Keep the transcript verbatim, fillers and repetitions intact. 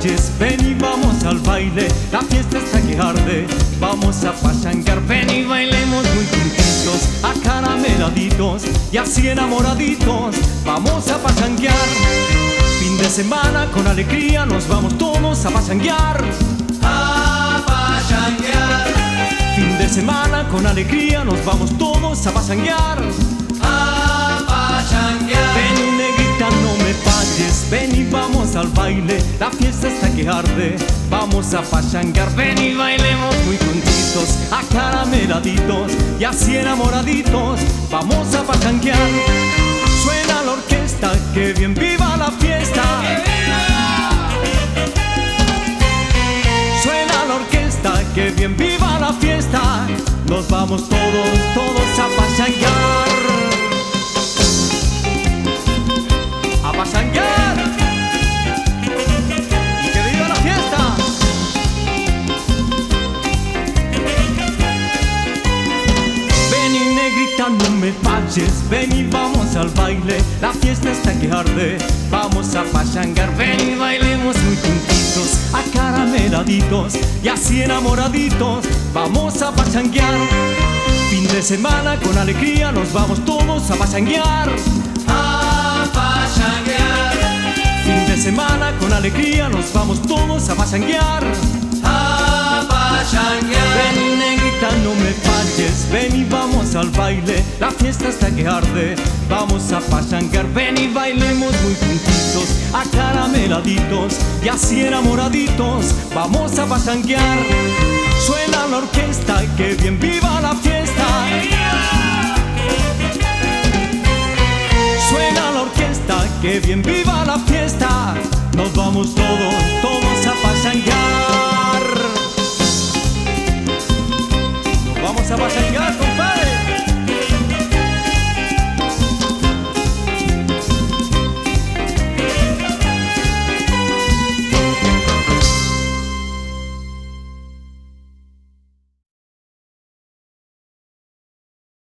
falles, ven y vamos al baile. La fiesta está que arde, vamos a pachanguear. Ven y bailemos muy juntitos, acarameladitos y así enamoraditos. Vamos a pachanguear. Fin de semana con alegría nos vamos todos a pachanguear. A pachanguear. Fin de semana con alegría nos vamos todos a pachanguear. A pachanguear. Ven, negrita, no me falles, ven y vamos al baile. La fiesta está que arde, vamos a pachanguear. Ven y bailemos muy juntitos, acarameladitos y así enamoraditos. Vamos a pachanguear. Suena la orquesta, que bien viva la fiesta. Suena la orquesta, que bien viva la fiesta. Nos vamos todos, todos a pachanguear. A pachanguear. Y que viva la fiesta. Ven y negrita, no me falles, ven y vamos al baile. La fiesta está que arde, vamos a pachanguear. Ven y bailemos muy juntitos, acarameladitos y así enamoraditos. Vamos a pachanguear. Fin de semana con alegría nos vamos todos a pachanguear. A pachanguear. Fin de semana con alegría nos vamos todos a pachanguear. A pachanguear. Ven, negrita, no me falles, ven y vamos al baile. La fiesta está que arde, vamos a pachanguear. Ven y bailemos muy juntitos, acarameladitos y así enamoraditos. Vamos a pachanguear. Suena la orquesta, que bien viva la fiesta. Suena la orquesta, que bien viva la fiesta. Nos vamos todos, todos a pachanguear.